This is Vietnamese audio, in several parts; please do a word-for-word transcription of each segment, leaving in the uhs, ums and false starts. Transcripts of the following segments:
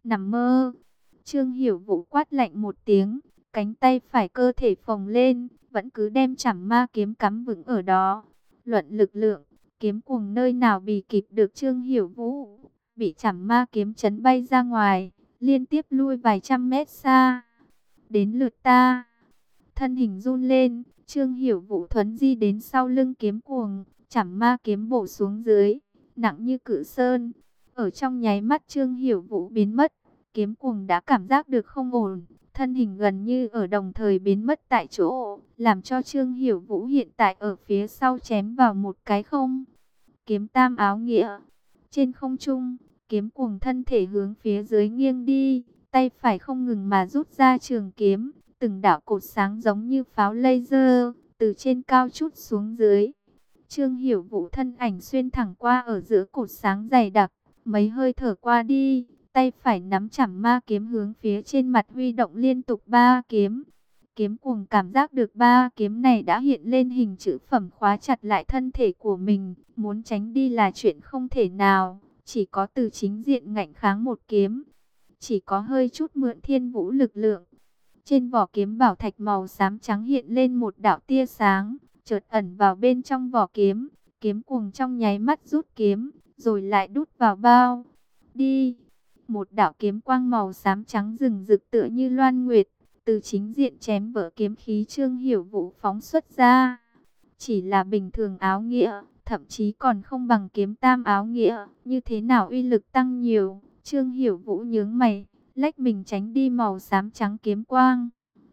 Nằm mơ. Trương Hiểu Vũ quát lạnh một tiếng, cánh tay phải cơ thể phồng lên, vẫn cứ đem Trảm Ma kiếm cắm vững ở đó. Luận lực lượng, kiếm cuồng nơi nào bì kịp được Trương Hiểu Vũ, bị Trảm Ma kiếm chấn bay ra ngoài, liên tiếp lui vài trăm mét xa. Đến lượt ta. Thân hình run lên, Trương Hiểu Vũ thuấn di đến sau lưng kiếm cuồng, Trảm Ma kiếm bổ xuống dưới, nặng như cự sơn. Ở trong nháy mắt Trương Hiểu Vũ biến mất, kiếm cuồng đã cảm giác được không ổn, thân hình gần như ở đồng thời biến mất tại chỗ, làm cho Trương Hiểu Vũ hiện tại ở phía sau chém vào một cái không. Kiếm tam áo nghĩa. Trên không trung, kiếm cuồng thân thể hướng phía dưới nghiêng đi, tay phải không ngừng mà rút ra trường kiếm, từng đạo cột sáng giống như pháo laser, từ trên cao chút xuống dưới. Trương Hiểu Vũ thân ảnh xuyên thẳng qua ở giữa cột sáng dày đặc, mấy hơi thở qua đi, tay phải nắm Trảm Ma kiếm hướng phía trên mặt huy động liên tục ba kiếm. Kiếm cuồng cảm giác được ba kiếm này đã hiện lên hình chữ phẩm khóa chặt lại thân thể của mình, muốn tránh đi là chuyện không thể nào, chỉ có từ chính diện ngạnh kháng một kiếm, chỉ có hơi chút mượn thiên vũ lực lượng. Trên vỏ kiếm bảo thạch màu xám trắng hiện lên một đạo tia sáng, chợt ẩn vào bên trong vỏ kiếm, kiếm cuồng trong nháy mắt rút kiếm, rồi lại đút vào bao. Đi! Một đạo kiếm quang màu xám trắng rừng rực tựa như loan nguyệt, từ chính diện chém vỡ kiếm khí Trương Hiểu Vũ phóng xuất ra. Chỉ là bình thường áo nghĩa, thậm chí còn không bằng kiếm tam áo nghĩa, như thế nào uy lực tăng nhiều. Trương Hiểu Vũ nhướng mày, lách mình tránh đi màu xám trắng kiếm quang.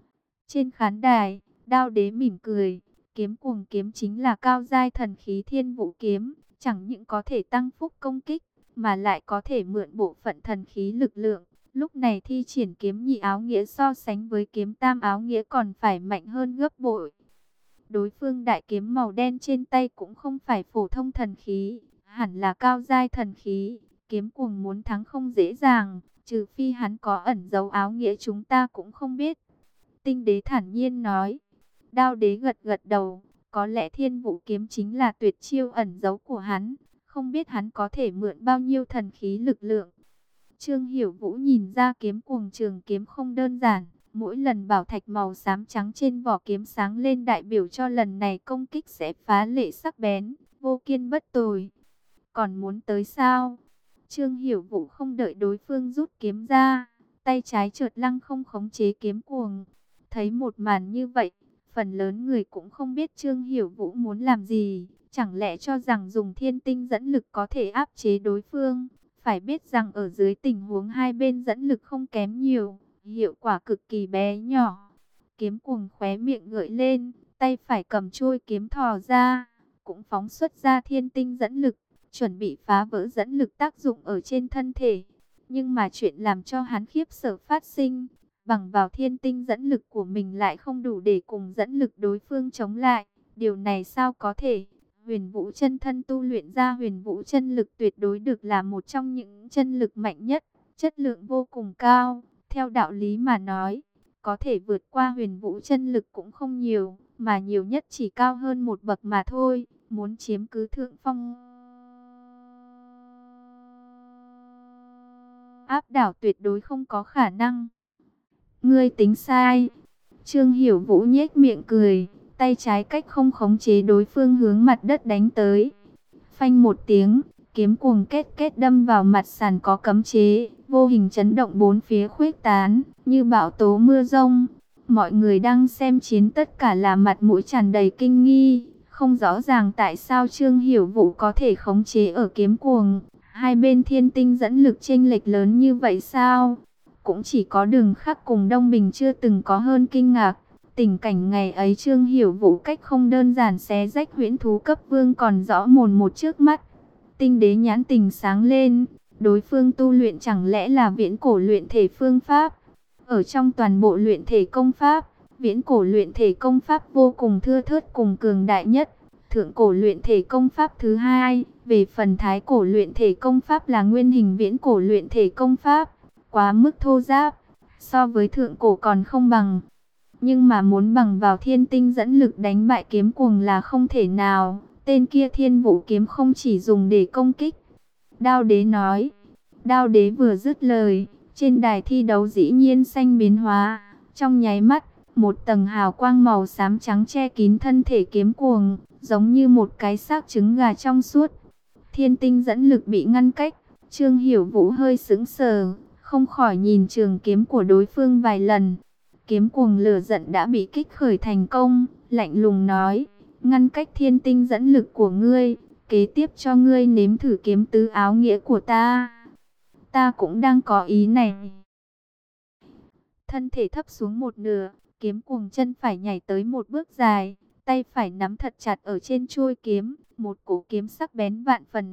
Trên khán đài, Đao Đế mỉm cười, kiếm cuồng kiếm chính là cao giai thần khí thiên vũ kiếm, chẳng những có thể tăng phúc công kích, mà lại có thể mượn bộ phận thần khí lực lượng. Lúc này thi triển kiếm nhị áo nghĩa so sánh với kiếm tam áo nghĩa còn phải mạnh hơn gấp bội. Đối phương đại kiếm màu đen trên tay cũng không phải phổ thông thần khí, hẳn là cao giai thần khí. Kiếm cuồng muốn thắng không dễ dàng, trừ phi hắn có ẩn dấu áo nghĩa chúng ta cũng không biết. Tinh Đế thản nhiên nói. Đao Đế gật gật đầu, có lẽ thiên vũ kiếm chính là tuyệt chiêu ẩn dấu của hắn, không biết hắn có thể mượn bao nhiêu thần khí lực lượng. Trương Hiểu Vũ nhìn ra kiếm cuồng trường kiếm không đơn giản, mỗi lần bảo thạch màu xám trắng trên vỏ kiếm sáng lên đại biểu cho lần này công kích sẽ phá lệ sắc bén, vô kiên bất tồi. Còn muốn tới sao? Trương Hiểu Vũ không đợi đối phương rút kiếm ra, tay trái chợt lăng không khống chế kiếm cuồng. Thấy một màn như vậy, phần lớn người cũng không biết Trương Hiểu Vũ muốn làm gì, chẳng lẽ cho rằng dùng thiên tinh dẫn lực có thể áp chế đối phương. Phải biết rằng ở dưới tình huống hai bên dẫn lực không kém nhiều, hiệu quả cực kỳ bé nhỏ. Kiếm cuồng khóe miệng gợi lên, tay phải cầm chuôi kiếm thò ra, cũng phóng xuất ra thiên tinh dẫn lực, chuẩn bị phá vỡ dẫn lực tác dụng ở trên thân thể. Nhưng mà chuyện làm cho hắn khiếp sợ phát sinh, bằng vào thiên tinh dẫn lực của mình lại không đủ để cùng dẫn lực đối phương chống lại. Điều này sao có thể? Huyền Vũ chân thân tu luyện ra Huyền Vũ chân lực tuyệt đối được là một trong những chân lực mạnh nhất, chất lượng vô cùng cao. Theo đạo lý mà nói, có thể vượt qua Huyền Vũ chân lực cũng không nhiều, mà nhiều nhất chỉ cao hơn một bậc mà thôi. Muốn chiếm cứ thượng phong, áp đảo tuyệt đối không có khả năng. Ngươi tính sai. Trương Hiểu Vũ nhếch miệng cười, tay trái cách không khống chế đối phương hướng mặt đất đánh tới. Phanh một tiếng, kiếm cuồng két két đâm vào mặt sàn có cấm chế, vô hình chấn động bốn phía khuếch tán, như bão tố mưa rông. Mọi người đang xem chiến tất cả là mặt mũi tràn đầy kinh nghi, không rõ ràng tại sao Trương Hiểu Vũ có thể khống chế ở kiếm cuồng. Hai bên thiên tinh dẫn lực chênh lệch lớn như vậy sao? Cũng chỉ có Đường Khắc cùng Đông Bình chưa từng có hơn kinh ngạc. Tình cảnh ngày ấy Trương Hiểu Vũ cách không đơn giản xé rách huyễn thú cấp vương còn rõ mồn một trước mắt. Tinh Đế nhãn tình sáng lên, đối phương tu luyện chẳng lẽ là viễn cổ luyện thể phương pháp? Ở trong toàn bộ luyện thể công pháp, viễn cổ luyện thể công pháp vô cùng thưa thớt cùng cường đại nhất. Thượng cổ luyện thể công pháp thứ hai, về phần thái cổ luyện thể công pháp là nguyên hình viễn cổ luyện thể công pháp, quá mức thô ráp, so với thượng cổ còn không bằng. Nhưng mà muốn bằng vào thiên tinh dẫn lực đánh bại kiếm cuồng là không thể nào. Tên kia thiên vũ kiếm không chỉ dùng để công kích. Đao Đế nói. Đao Đế vừa dứt lời, Trên đài thi đấu dĩ nhiên xanh biến hóa, trong nháy mắt, một tầng hào quang màu xám trắng che kín thân thể kiếm cuồng, giống như một cái xác trứng gà trong suốt. Thiên tinh dẫn lực bị ngăn cách, Trương Hiểu Vũ hơi sững sờ, không khỏi nhìn trường kiếm của đối phương vài lần. Kiếm cuồng lửa giận đã bị kích khởi thành công, lạnh lùng nói, ngăn cách thiên tinh dẫn lực của ngươi, kế tiếp cho ngươi nếm thử kiếm tứ áo nghĩa của ta. Ta cũng đang có ý này. Thân thể thấp xuống một nửa, kiếm cuồng chân phải nhảy tới một bước dài, tay phải nắm thật chặt ở trên chuôi kiếm, một cổ kiếm sắc bén vạn phần.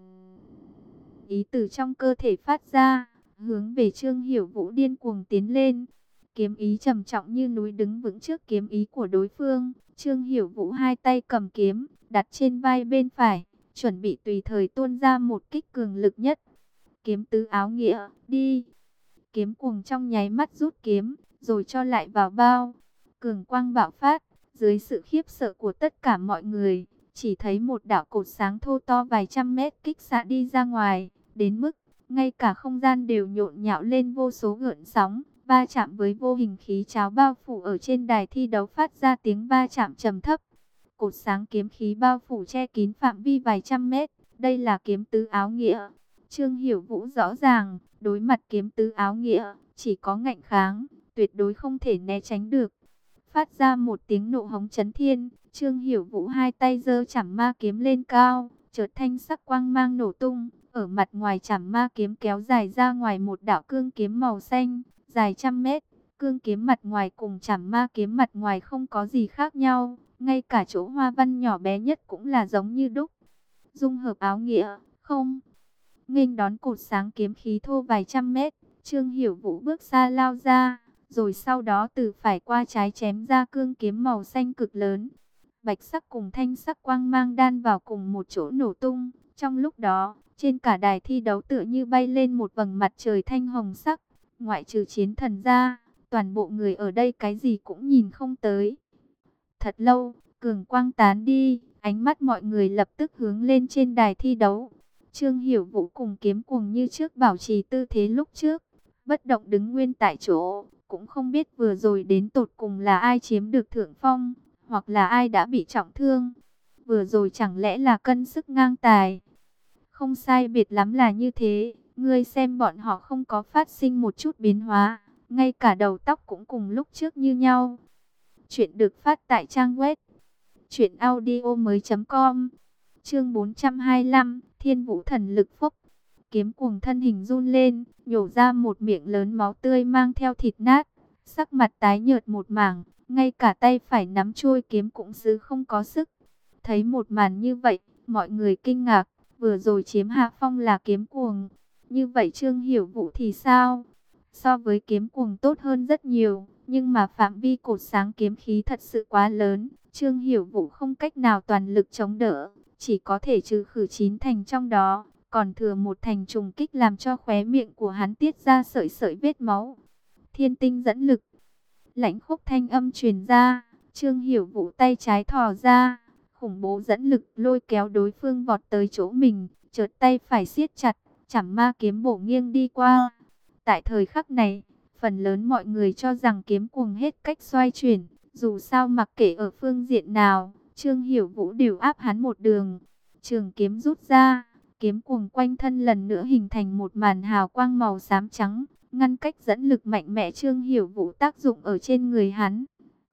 Ý từ trong cơ thể phát ra, hướng về Trương Hiểu Vũ điên cuồng tiến lên. Kiếm ý trầm trọng như núi đứng vững trước kiếm ý của đối phương. Trương Hiểu Vũ hai tay cầm kiếm, đặt trên vai bên phải, chuẩn bị tùy thời tuôn ra một kích cường lực nhất. Kiếm tứ áo nghĩa, đi. Kiếm cuồng trong nháy mắt rút kiếm, rồi cho lại vào bao. Cường quang bạo phát, dưới sự khiếp sợ của tất cả mọi người, chỉ thấy một đạo cột sáng thô to vài trăm mét kích xạ đi ra ngoài, đến mức ngay cả không gian đều nhộn nhạo lên vô số gợn sóng, va chạm với vô hình khí cháo bao phủ ở trên đài thi đấu phát ra tiếng va chạm trầm thấp. Cột sáng kiếm khí bao phủ che kín phạm vi vài trăm mét, đây là kiếm tứ áo nghĩa. Trương Hiểu Vũ rõ ràng, đối mặt kiếm tứ áo nghĩa, chỉ có ngạnh kháng, tuyệt đối không thể né tránh được. Phát ra một tiếng nộ hống chấn thiên, Trương Hiểu Vũ hai tay giơ chảm ma kiếm lên cao, chợt thanh sắc quang mang nổ tung, ở mặt ngoài chảm ma kiếm kéo dài ra ngoài một đạo cương kiếm màu xanh, dài trăm mét. Cương kiếm mặt ngoài cùng chảm ma kiếm mặt ngoài không có gì khác nhau, ngay cả chỗ hoa văn nhỏ bé nhất cũng là giống như đúc. Dung hợp áo nghĩa, không. Nghênh đón cột sáng kiếm khí thô vài trăm mét, Trương Hiểu Vũ bước xa lao ra, rồi sau đó từ phải qua trái chém ra cương kiếm màu xanh cực lớn. Bạch sắc cùng thanh sắc quang mang đan vào cùng một chỗ nổ tung. Trong lúc đó, trên cả đài thi đấu tựa như bay lên một vầng mặt trời thanh hồng sắc. Ngoại trừ chiến thần ra, toàn bộ người ở đây cái gì cũng nhìn không tới. Thật lâu, cường quang tán đi, ánh mắt mọi người lập tức hướng lên trên đài thi đấu. Trương Hiểu Vũ cùng kiếm cuồng như trước bảo trì tư thế lúc trước, bất động đứng nguyên tại chỗ, cũng không biết vừa rồi đến tột cùng là ai chiếm được thượng phong, hoặc là ai đã bị trọng thương. Vừa rồi chẳng lẽ là cân sức ngang tài? Không sai biệt lắm là như thế, ngươi xem bọn họ không có phát sinh một chút biến hóa, ngay cả đầu tóc cũng cùng lúc trước như nhau. Chuyện được phát tại trang web truyện audio mới chấm com. Chương bốn trăm hai mươi lăm, Thiên Vũ thần lực phúc. Kiếm cuồng thân hình run lên, nhổ ra một miệng lớn máu tươi mang theo thịt nát, sắc mặt tái nhợt một mảng, ngay cả tay phải nắm chuôi kiếm cũng giữ không có sức. Thấy một màn như vậy, mọi người kinh ngạc, vừa rồi chiếm hạ phong là kiếm cuồng, như vậy Trương Hiểu Vũ thì sao? So với kiếm cuồng tốt hơn rất nhiều, nhưng mà phạm vi cột sáng kiếm khí thật sự quá lớn, Trương Hiểu Vũ không cách nào toàn lực chống đỡ, chỉ có thể trừ khử chín thành trong đó, còn thừa một thành trùng kích làm cho khóe miệng của hắn tiết ra sợi sợi vết máu. Thiên tinh dẫn lực, lãnh khốc thanh âm truyền ra, Trương Hiểu Vũ tay trái thò ra, khủng bố dẫn lực lôi kéo đối phương vọt tới chỗ mình, chợt tay phải siết chặt, chảm ma kiếm bổ nghiêng đi qua. Tại thời khắc này, phần lớn mọi người cho rằng kiếm cuồng hết cách xoay chuyển, dù sao mặc kệ ở phương diện nào, Trương Hiểu Vũ đều áp hắn một đường. Trường kiếm rút ra, kiếm cuồng quanh thân lần nữa hình thành một màn hào quang màu xám trắng, ngăn cách dẫn lực mạnh mẽ Trương Hiểu Vũ tác dụng ở trên người hắn.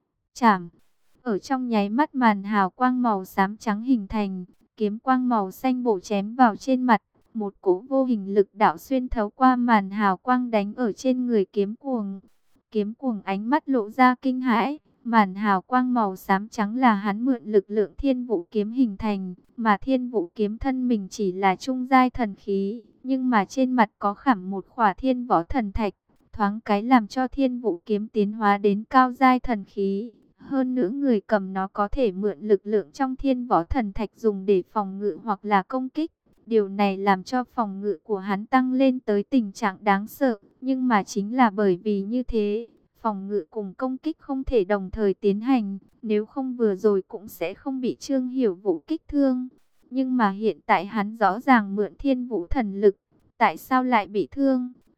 Chảm, ở trong nháy mắt màn hào quang màu xám trắng hình thành, kiếm quang màu xanh bổ chém vào trên mặt, một cỗ vô hình lực đạo xuyên thấu qua màn hào quang đánh ở trên người kiếm cuồng. Kiếm cuồng ánh mắt lộ ra kinh hãi, màn hào quang màu xám trắng là hắn mượn lực lượng thiên vũ kiếm hình thành, mà thiên vũ kiếm thân mình chỉ là trung giai thần khí, nhưng mà trên mặt có khảm một khỏa thiên võ thần thạch, thoáng cái làm cho thiên vũ kiếm tiến hóa đến cao giai thần khí. Hơn nữa người cầm nó có thể mượn lực lượng trong thiên võ thần thạch dùng để phòng ngự hoặc là công kích. Điều này làm cho phòng ngự của hắn tăng lên tới tình trạng đáng sợ, nhưng mà chính là bởi vì như thế, phòng ngự cùng công kích không thể đồng thời tiến hành, nếu không vừa rồi cũng sẽ không bị Trương Hiểu Vũ kích thương. Nhưng mà hiện tại hắn rõ ràng mượn thiên vũ thần lực, tại sao lại bị thương?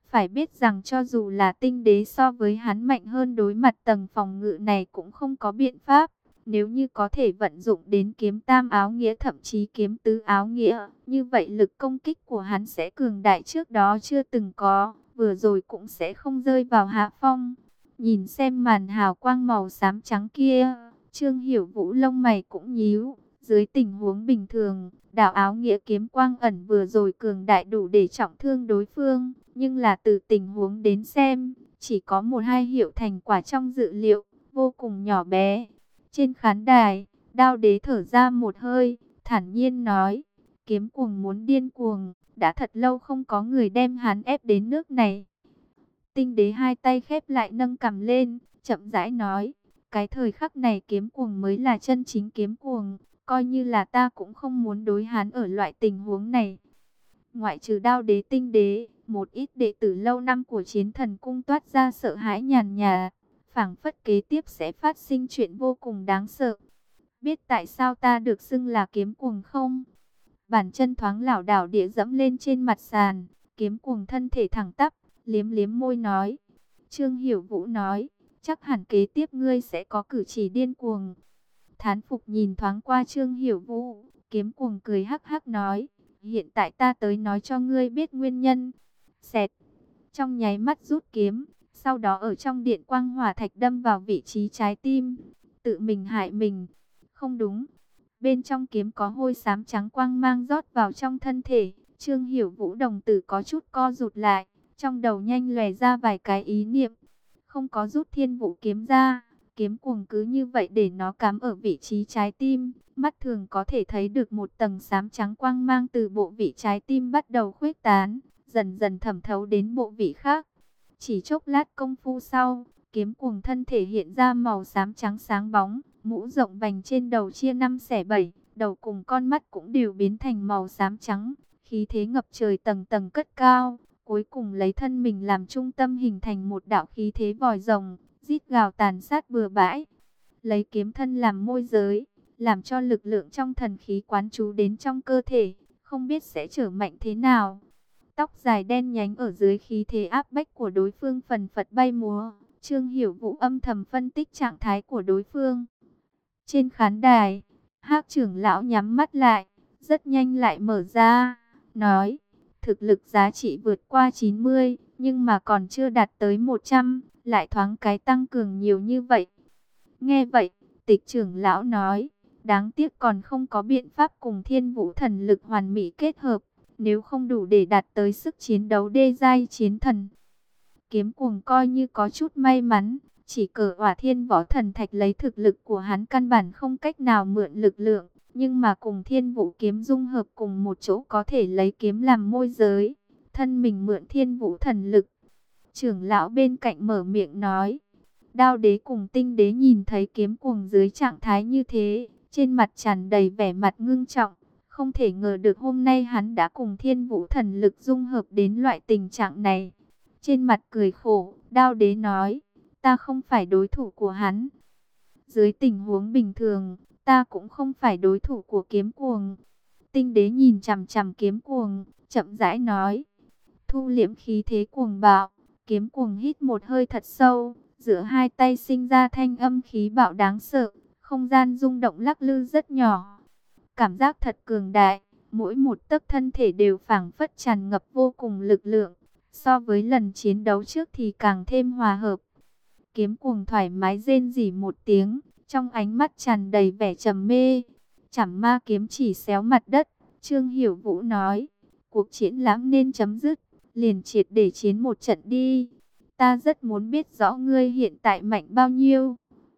Phải biết rằng cho dù là tinh đế so với hắn mạnh hơn, đối mặt tầng phòng ngự này cũng không có biện pháp. Nếu như có thể vận dụng đến kiếm tam áo nghĩa, thậm chí kiếm tứ áo nghĩa, như vậy lực công kích của hắn sẽ cường đại trước đó chưa từng có, vừa rồi cũng sẽ không rơi vào hạ phong. Nhìn xem màn hào quang màu xám trắng kia, Trương Hiểu Vũ lông mày cũng nhíu. Dưới tình huống bình thường, đạo áo nghĩa kiếm quang ẩn vừa rồi cường đại đủ để trọng thương đối phương, nhưng là từ tình huống đến xem, chỉ có một hai hiệu thành quả trong dự liệu, vô cùng nhỏ bé. Trên khán đài, Đao Đế thở ra một hơi, thản nhiên nói, kiếm cuồng muốn điên cuồng, đã thật lâu không có người đem hắn ép đến nước này. Tinh Đế hai tay khép lại nâng cằm lên, chậm rãi nói, cái thời khắc này kiếm cuồng mới là chân chính kiếm cuồng, coi như là ta cũng không muốn đối hắn ở loại tình huống này. Ngoại trừ Đao Đế, Tinh Đế, một ít đệ tử lâu năm của Chiến Thần Cung toát ra sợ hãi nhàn nhạt, phảng phất kế tiếp sẽ phát sinh chuyện vô cùng đáng sợ. Biết tại sao ta được xưng là kiếm cuồng không? Bàn chân thoáng lảo đảo địa dẫm lên trên mặt sàn, kiếm cuồng thân thể thẳng tắp, liếm liếm môi nói. Trương Hiểu Vũ nói, chắc hẳn kế tiếp ngươi sẽ có cử chỉ điên cuồng. Thán phục nhìn thoáng qua Trương Hiểu Vũ, kiếm cuồng cười hắc hắc nói, hiện tại ta tới nói cho ngươi biết nguyên nhân. Xẹt, trong nháy mắt rút kiếm, sau đó ở trong điện quang hỏa thạch đâm vào vị trí trái tim, tự mình hại mình. Không đúng, bên trong kiếm có hôi xám trắng quang mang rót vào trong thân thể. Trương Hiểu Vũ đồng tử có chút co rụt lại, trong đầu nhanh lòe ra vài cái ý niệm. Không có rút thiên vũ kiếm ra, kiếm cuồng cứ như vậy để nó cắm ở vị trí trái tim. Mắt thường có thể thấy được một tầng xám trắng quang mang từ bộ vị trái tim bắt đầu khuếch tán, dần dần thẩm thấu đến bộ vị khác. Chỉ chốc lát công phu sau, kiếm cuồng thân thể hiện ra màu xám trắng sáng bóng, mũ rộng vành trên đầu chia năm xẻ bảy, đầu cùng con mắt cũng đều biến thành màu xám trắng, khí thế ngập trời tầng tầng cất cao, cuối cùng lấy thân mình làm trung tâm hình thành một đạo khí thế vòi rồng, rít gào tàn sát bừa bãi. Lấy kiếm thân làm môi giới, làm cho lực lượng trong thần khí quán trú đến trong cơ thể, không biết sẽ trở mạnh thế nào. Tóc dài đen nhánh ở dưới khí thế áp bách của đối phương phần phật bay múa. Trương Hiểu Vũ âm thầm phân tích trạng thái của đối phương. Trên khán đài, Hắc trưởng lão nhắm mắt lại, rất nhanh lại mở ra, nói, thực lực giá trị vượt qua chín mươi, nhưng mà còn chưa đạt tới một trăm, lại thoáng cái tăng cường nhiều như vậy. Nghe vậy, Tịch trưởng lão nói, đáng tiếc còn không có biện pháp cùng Thiên Vũ thần lực hoàn mỹ kết hợp, nếu không đủ để đạt tới sức chiến đấu đê giai chiến thần. Kiếm cuồng coi như có chút may mắn, chỉ cờ Hỏa Thiên Võ Thần Thạch lấy thực lực của hắn căn bản không cách nào mượn lực lượng, nhưng mà cùng Thiên Vũ kiếm dung hợp cùng một chỗ có thể lấy kiếm làm môi giới, thân mình mượn Thiên Vũ thần lực. Trưởng lão bên cạnh mở miệng nói. Đao Đế cùng Tinh Đế nhìn thấy kiếm cuồng dưới trạng thái như thế, trên mặt tràn đầy vẻ mặt ngưng trọng, không thể ngờ được hôm nay hắn đã cùng Thiên Vũ thần lực dung hợp đến loại tình trạng này. Trên mặt cười khổ, Đao Đế nói, ta không phải đối thủ của hắn. Dưới tình huống bình thường, ta cũng không phải đối thủ của kiếm cuồng. Tinh Đế nhìn chằm chằm kiếm cuồng, chậm rãi nói, thu liễm khí thế cuồng bạo. Kiếm cuồng hít một hơi thật sâu, giữa hai tay sinh ra thanh âm khí bạo đáng sợ, không gian rung động lắc lư rất nhỏ. Cảm giác thật cường đại, mỗi một tấc thân thể đều phảng phất tràn ngập vô cùng lực lượng. So với lần chiến đấu trước thì càng thêm hòa hợp. Kiếm cuồng thoải mái rên rỉ một tiếng, trong ánh mắt tràn đầy vẻ trầm mê. Chảm ma kiếm chỉ xéo mặt đất, Trương Hiểu Vũ nói, cuộc triển lãm nên chấm dứt, liền triệt để chiến một trận đi. Ta rất muốn biết rõ ngươi hiện tại mạnh bao nhiêu.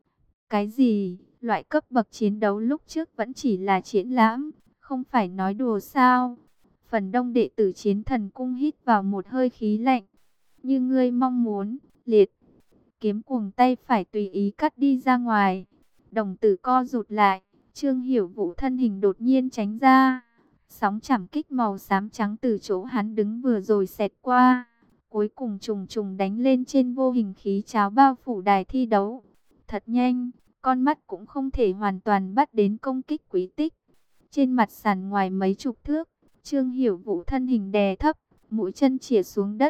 Cái gì? Loại cấp bậc chiến đấu lúc trước vẫn chỉ là triển lãm, không phải nói đùa sao? Phần đông đệ tử Chiến Thần Cung hít vào một hơi khí lạnh. Như ngươi mong muốn, liệt. Kiếm cuồng tay phải tùy ý cắt đi ra ngoài. Đồng tử co rụt lại, Trương Hiểu Vũ thân hình đột nhiên tránh ra. Sóng chảm kích màu xám trắng từ chỗ hắn đứng vừa rồi xẹt qua. Cuối cùng trùng trùng đánh lên trên vô hình khí cháo bao phủ đài thi đấu. Thật nhanh, con mắt cũng không thể hoàn toàn bắt đến công kích quý tích. Trên mặt sàn ngoài mấy chục thước, Trương Hiểu Vũ thân hình đè thấp, mũi chân chĩa xuống đất,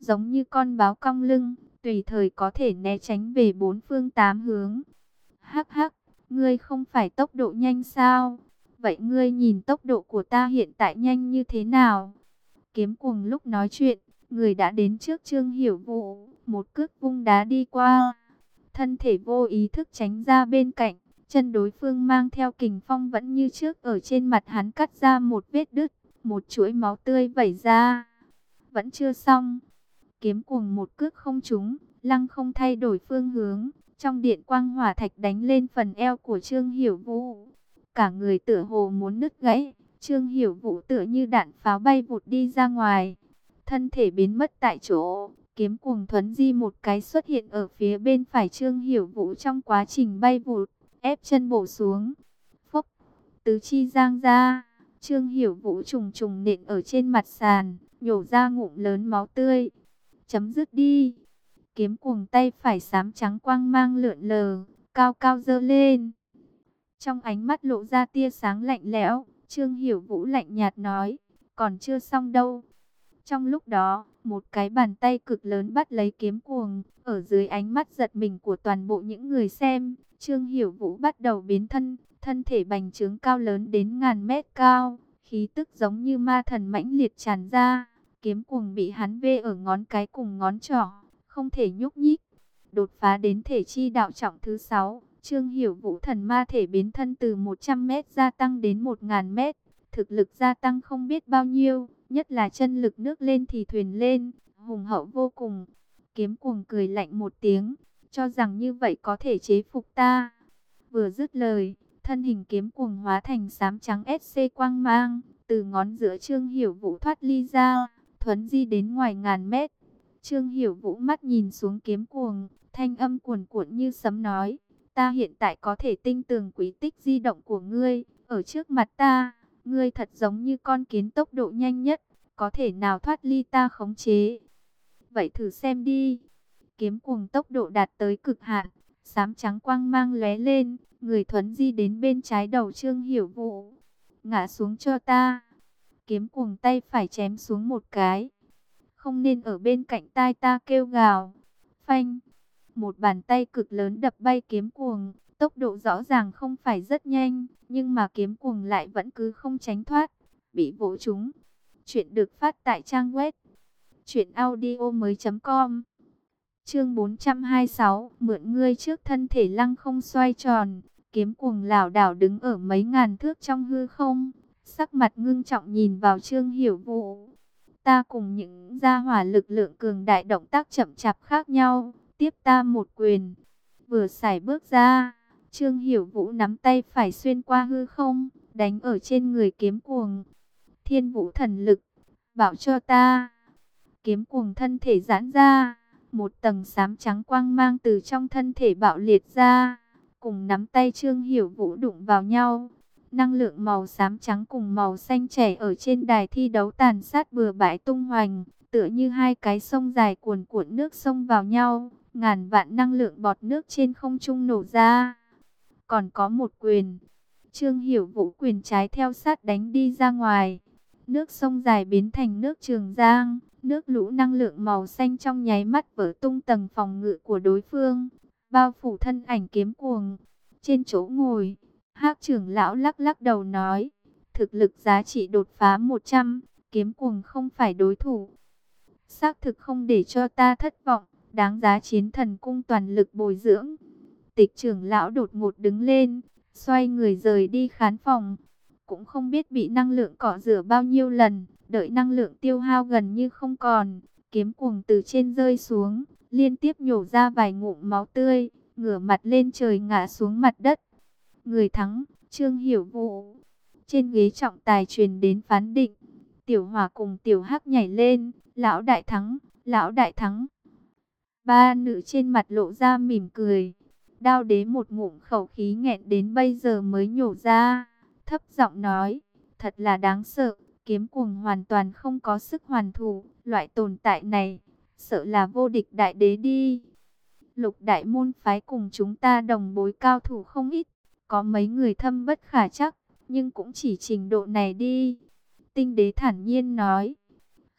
giống như con báo cong lưng, tùy thời có thể né tránh về bốn phương tám hướng. Hắc hắc, ngươi không phải tốc độ nhanh sao? Vậy ngươi nhìn tốc độ của ta hiện tại nhanh như thế nào? Kiếm Cuồng lúc nói chuyện, người đã đến trước Trương Hiểu Vũ, một cước vung đá đi qua. Thân thể vô ý thức tránh ra bên cạnh, chân đối phương mang theo kình phong vẫn như trước ở trên mặt hắn cắt ra một vết đứt, một chuỗi máu tươi vẩy ra. Vẫn chưa xong, Kiếm Cuồng một cước không trúng, lăng không thay đổi phương hướng, trong điện quang hỏa thạch đánh lên phần eo của Trương Hiểu Vũ. Cả người tựa hồ muốn nứt gãy, Trương Hiểu Vũ tựa như đạn pháo bay vụt đi ra ngoài, thân thể biến mất tại chỗ. Kiếm Cuồng thuấn di một cái xuất hiện ở phía bên phải Trương Hiểu Vũ trong quá trình bay vụt, ép chân bổ xuống. Phốc, tứ chi giang ra, Trương Hiểu Vũ trùng trùng nện ở trên mặt sàn, nhổ ra ngụm lớn máu tươi. Chấm dứt đi. Kiếm Cuồng tay phải xám trắng quang mang lượn lờ, cao cao giơ lên. Trong ánh mắt lộ ra tia sáng lạnh lẽo, Trương Hiểu Vũ lạnh nhạt nói, còn chưa xong đâu. Trong lúc đó, một cái bàn tay cực lớn bắt lấy Kiếm Cuồng, ở dưới ánh mắt giật mình của toàn bộ những người xem, Trương Hiểu Vũ bắt đầu biến thân, thân thể bành trướng cao lớn đến ngàn mét cao, khí tức giống như ma thần mãnh liệt tràn ra. Kiếm Cuồng bị hắn vê ở ngón cái cùng ngón trỏ, không thể nhúc nhích. Đột phá đến thể chi đạo trọng thứ sáu, Trương Hiểu Vũ thần ma thể biến thân từ một trăm mét gia tăng đến một nghìn mét, thực lực gia tăng không biết bao nhiêu, nhất là chân lực nước lên thì thuyền lên, hùng hậu vô cùng. Kiếm Cuồng cười lạnh một tiếng, cho rằng như vậy có thể chế phục ta. Vừa dứt lời, thân hình Kiếm Cuồng hóa thành xám trắng ét xê quang mang, từ ngón giữa Trương Hiểu Vũ thoát ly ra, thuấn di đến ngoài ngàn mét. Trương Hiểu Vũ mắt nhìn xuống Kiếm Cuồng, thanh âm cuồn cuộn như sấm nói, ta hiện tại có thể tinh tường quý tích di động của ngươi, ở trước mặt ta, ngươi thật giống như con kiến tốc độ nhanh nhất, có thể nào thoát ly ta khống chế. Vậy thử xem đi. Kiếm Cuồng tốc độ đạt tới cực hạn, xám trắng quang mang lóe lên, người thuấn di đến bên trái đầu Trương Hiểu Vũ. Ngã xuống cho ta. Kiếm Cuồng tay phải chém xuống một cái. Không nên ở bên cạnh tai ta kêu gào. Phanh. Một bàn tay cực lớn đập bay Kiếm Cuồng, tốc độ rõ ràng không phải rất nhanh, nhưng mà Kiếm Cuồng lại vẫn cứ không tránh thoát, bị vỗ trúng. Chuyện được phát tại trang web truyện audio mới chấm com. Chương bốn trăm hai mươi sáu, mượn ngươi trước thân thể lăng không xoay tròn, Kiếm Cuồng lảo đảo đứng ở mấy ngàn thước trong hư không, sắc mặt ngưng trọng nhìn vào Trương Hiểu Vũ. Ta cùng những gia hỏa lực lượng cường đại động tác chậm chạp khác nhau, tiếp ta một quyền. Vừa sải bước ra, Trương Hiểu Vũ nắm tay phải xuyên qua hư không, đánh ở trên người Kiếm Cuồng. Thiên Vũ thần lực, bảo cho ta. Kiếm Cuồng thân thể giãn ra, một tầng xám trắng quang mang từ trong thân thể bạo liệt ra, cùng nắm tay Trương Hiểu Vũ đụng vào nhau. Năng lượng màu xám trắng cùng màu xanh trẻ ở trên đài thi đấu tàn sát bừa bãi tung hoành, tựa như hai cái sông dài cuồn cuộn nước sông vào nhau, ngàn vạn năng lượng bọt nước trên không trung nổ ra. Còn có một quyền, Trương Hiểu Vũ quyền trái theo sát đánh đi ra ngoài. Nước sông dài biến thành nước Trường Giang, nước lũ năng lượng màu xanh trong nháy mắt vỡ tung tầng phòng ngự của đối phương, bao phủ thân ảnh Kiếm Cuồng. Trên chỗ ngồi, Hắc trưởng lão lắc lắc đầu nói, thực lực giá trị đột phá một trăm, Kiếm Cuồng không phải đối thủ. Xác thực không để cho ta thất vọng, đáng giá Chiến Thần cung toàn lực bồi dưỡng. Tịch trưởng lão đột ngột đứng lên, xoay người rời đi khán phòng. Cũng không biết bị năng lượng cọ rửa bao nhiêu lần, đợi năng lượng tiêu hao gần như không còn, Kiếm Cuồng từ trên rơi xuống, liên tiếp nhổ ra vài ngụm máu tươi, ngửa mặt lên trời ngã xuống mặt đất. Người thắng, Trương Hiểu Vũ. Trên ghế trọng tài truyền đến phán định. Tiểu Hỏa cùng Tiểu Hắc nhảy lên, lão đại thắng, lão đại thắng. Ba nữ trên mặt lộ ra mỉm cười. Đao Đế một ngụm khẩu khí nghẹn đến bây giờ mới nhổ ra, thấp giọng nói, thật là đáng sợ, Kiếm Cuồng hoàn toàn không có sức hoàn thủ, loại tồn tại này, sợ là vô địch đại đế đi. Lục đại môn phái cùng chúng ta đồng bối cao thủ không ít, có mấy người thâm bất khả trắc, nhưng cũng chỉ trình độ này đi. Tinh Đế thản nhiên nói,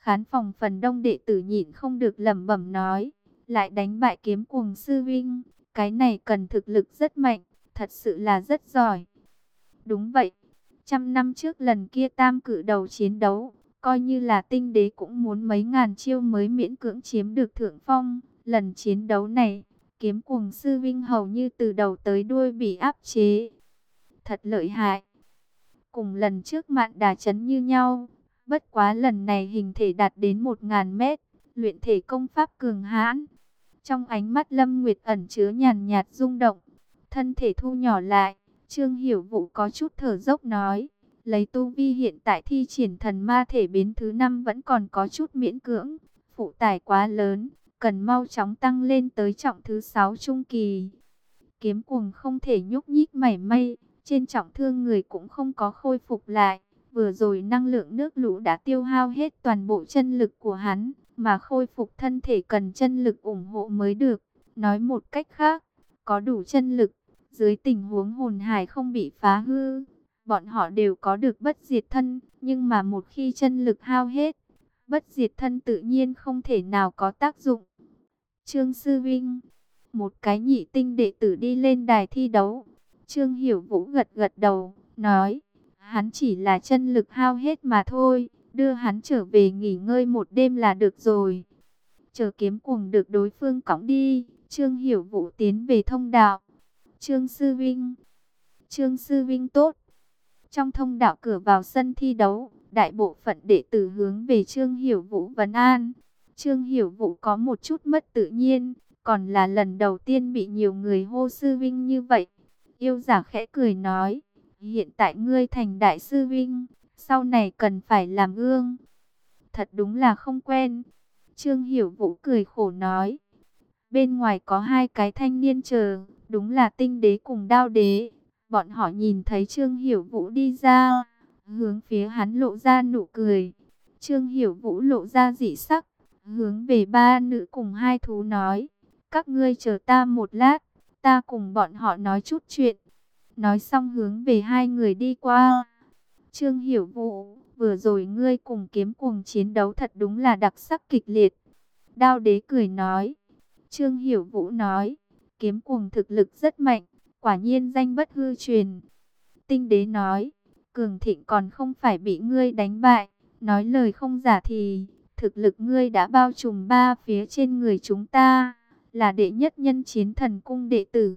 Khán phòng phần đông đệ tử nhịn không được lẩm bẩm nói, lại đánh bại Kiếm Cuồng sư huynh, cái này cần thực lực rất mạnh, thật sự là rất giỏi. Đúng vậy, trăm năm trước lần kia tam cự đầu chiến đấu, coi như là tinh đế cũng muốn mấy ngàn chiêu mới miễn cưỡng chiếm được thượng phong. Lần chiến đấu này, Kiếm Cuồng sư huynh hầu như từ đầu tới đuôi bị áp chế. Thật lợi hại. Cùng lần trước Mạn Đà chấn như nhau, bất quá lần này hình thể đạt đến một ngàn mét, luyện thể công pháp cường hãn. Trong ánh mắt Lâm Nguyệt ẩn chứa nhàn nhạt rung động, thân thể thu nhỏ lại, Trương Hiểu Vũ có chút thở dốc nói, lấy tu vi hiện tại thi triển thần ma thể biến thứ năm vẫn còn có chút miễn cưỡng, phụ tải quá lớn, cần mau chóng tăng lên tới trọng thứ sáu trung kỳ. Kiếm Cuồng không thể nhúc nhích mảy may, trên trọng thương người cũng không có khôi phục lại, vừa rồi năng lượng nước lũ đã tiêu hao hết toàn bộ chân lực của hắn, mà khôi phục thân thể cần chân lực ủng hộ mới được. Nói một cách khác, có đủ chân lực, dưới tình huống hồn hải không bị phá hư, bọn họ đều có được bất diệt thân, nhưng mà một khi chân lực hao hết, bất diệt thân tự nhiên không thể nào có tác dụng. Trương Sư Vinh, một cái nhị tinh đệ tử đi lên đài thi đấu. Trương Hiểu Vũ gật gật đầu, nói, hắn chỉ là chân lực hao hết mà thôi, đưa hắn trở về nghỉ ngơi một đêm là được rồi. Chờ Kiếm Cuồng được đối phương cõng đi, Trương Hiểu Vũ tiến về thông đạo. Trương Sư Vinh, Trương Sư Vinh tốt. Trong thông đạo cửa vào sân thi đấu, đại bộ phận đệ tử hướng về Trương Hiểu Vũ vấn an. Trương Hiểu Vũ có một chút mất tự nhiên, còn là lần đầu tiên bị nhiều người hô Sư Vinh như vậy. Yêu giả khẽ cười nói, hiện tại ngươi thành đại sư vinh, sau này cần phải làm gương. Thật đúng là không quen. Trương Hiểu Vũ cười khổ nói, bên ngoài có hai cái thanh niên chờ, đúng là tinh đế cùng đao đế. Bọn họ nhìn thấy Trương Hiểu Vũ đi ra, hướng phía hắn lộ ra nụ cười. Trương Hiểu Vũ lộ ra dị sắc, hướng về ba nữ cùng hai thú nói, các ngươi chờ ta một lát, ta cùng bọn họ nói chút chuyện. Nói xong hướng về hai người đi qua. Trương Hiểu Vũ, vừa rồi ngươi cùng Kiếm Cuồng chiến đấu thật đúng là đặc sắc kịch liệt. Đao đế cười nói. Trương Hiểu Vũ nói, Kiếm Cuồng thực lực rất mạnh, quả nhiên danh bất hư truyền. Tinh đế nói, Cường Thịnh còn không phải bị ngươi đánh bại. Nói lời không giả thì, thực lực ngươi đã bao trùm ba phía trên người chúng ta, là đệ nhất nhân Chiến Thần Cung đệ tử.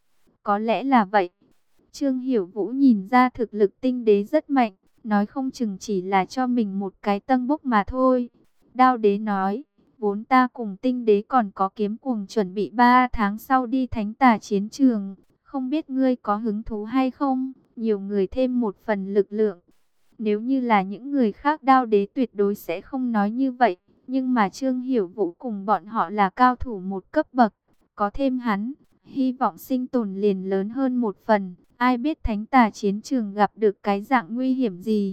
Có lẽ là vậy. Trương Hiểu Vũ nhìn ra thực lực tinh đế rất mạnh, nói không chừng chỉ là cho mình một cái tân bốc mà thôi. Đao đế nói, vốn ta cùng tinh đế còn có Kiếm Cuồng chuẩn bị ba tháng sau đi thánh tà chiến trường, không biết ngươi có hứng thú hay không, nhiều người thêm một phần lực lượng. Nếu như là những người khác đao đế tuyệt đối sẽ không nói như vậy, nhưng mà Trương Hiểu Vũ cùng bọn họ là cao thủ một cấp bậc, có thêm hắn, hy vọng sinh tồn liền lớn hơn một phần. Ai biết thánh tà chiến trường gặp được cái dạng nguy hiểm gì?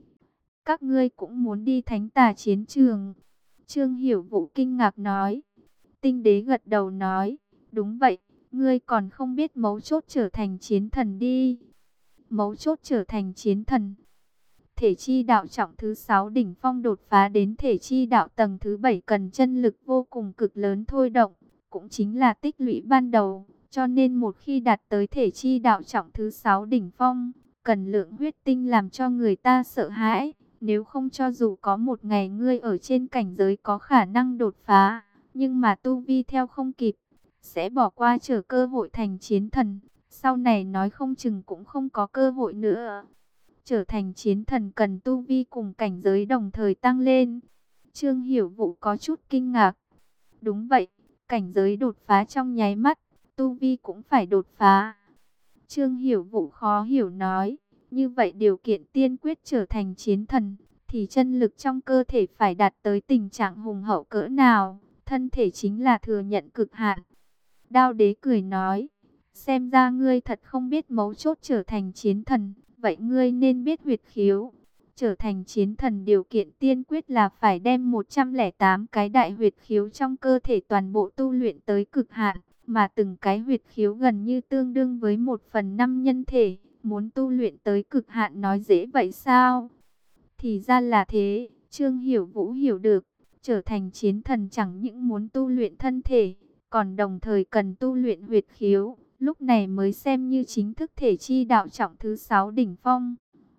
Các ngươi cũng muốn đi thánh tà chiến trường? Trương Hiểu Vũ kinh ngạc nói. Tinh đế gật đầu nói, đúng vậy, ngươi còn không biết mấu chốt trở thành chiến thần đi. Mấu chốt trở thành chiến thần. Thể chi đạo trọng thứ sáu đỉnh phong đột phá đến thể chi đạo tầng thứ bảy cần chân lực vô cùng cực lớn thôi động, cũng chính là tích lũy ban đầu. Cho nên một khi đạt tới thể chi đạo trọng thứ sáu đỉnh phong, cần lượng huyết tinh làm cho người ta sợ hãi. Nếu không cho dù có một ngày ngươi ở trên cảnh giới có khả năng đột phá, nhưng mà tu vi theo không kịp, sẽ bỏ qua chờ cơ hội thành chiến thần. Sau này nói không chừng cũng không có cơ hội nữa. Trở thành chiến thần cần tu vi cùng cảnh giới đồng thời tăng lên. Trương Hiểu Vũ có chút kinh ngạc. Đúng vậy, cảnh giới đột phá trong nháy mắt, tu vi cũng phải đột phá. Trương Hiểu Vũ khó hiểu nói, như vậy điều kiện tiên quyết trở thành chiến thần, thì chân lực trong cơ thể phải đạt tới tình trạng hùng hậu cỡ nào, thân thể chính là thừa nhận cực hạn. Đao đế cười nói, xem ra ngươi thật không biết mấu chốt trở thành chiến thần, vậy ngươi nên biết huyệt khiếu. Trở thành chiến thần điều kiện tiên quyết là phải đem một trăm lẻ tám cái đại huyệt khiếu trong cơ thể toàn bộ tu luyện tới cực hạn. Mà từng cái huyệt khiếu gần như tương đương với một phần năm nhân thể, muốn tu luyện tới cực hạn nói dễ vậy sao? Thì ra là thế, Trương Hiểu Vũ hiểu được, trở thành chiến thần chẳng những muốn tu luyện thân thể, còn đồng thời cần tu luyện huyệt khiếu, lúc này mới xem như chính thức thể chi đạo trọng thứ sáu đỉnh phong.